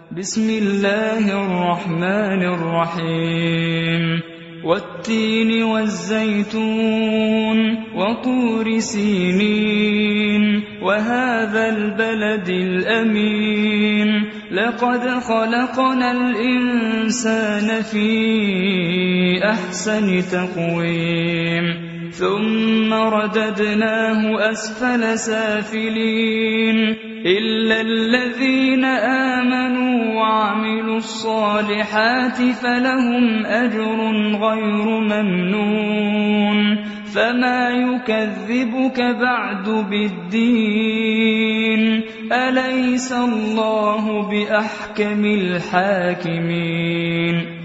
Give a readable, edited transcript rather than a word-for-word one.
بسم الله الرحمن الرحيم والتين والزيتون وطور سينين وهذا البلد الأمين لقد خلقنا الإنسان في أحسن تقويم ثم رددناه أسفل سافلين إلا الذين آمنوا وعملوا الصالحات فلهم أجر غير ممنون فما يكذبك بعد بالدين أليس الله بأحكم الحاكمين